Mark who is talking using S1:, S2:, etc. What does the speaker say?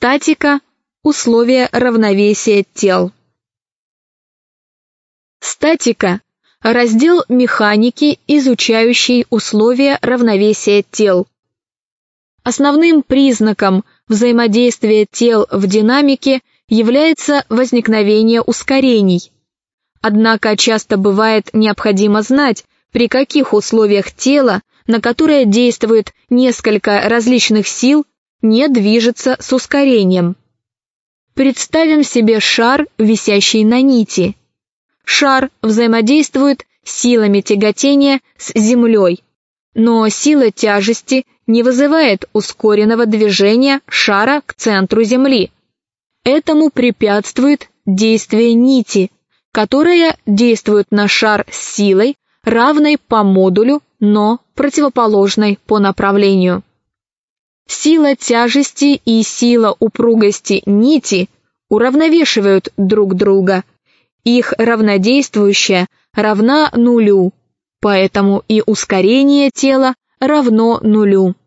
S1: Статика – условия равновесия тел. Статика – раздел механики, изучающий условия равновесия тел. Основным признаком взаимодействия тел в динамике является возникновение ускорений. Однако часто бывает необходимо знать, при каких условиях тело, на которое действует несколько различных сил, не движется с ускорением. Представим себе шар, висящий на нити. Шар взаимодействует силами тяготения с Землей, но сила тяжести не вызывает ускоренного движения шара к центру Земли. Этому препятствует действие нити, которая действует на шар с силой, равной по модулю, но противоположной по направлению. Сила тяжести и сила упругости нити уравновешивают друг друга. Их равнодействующая равна нулю, поэтому и ускорение тела равно нулю.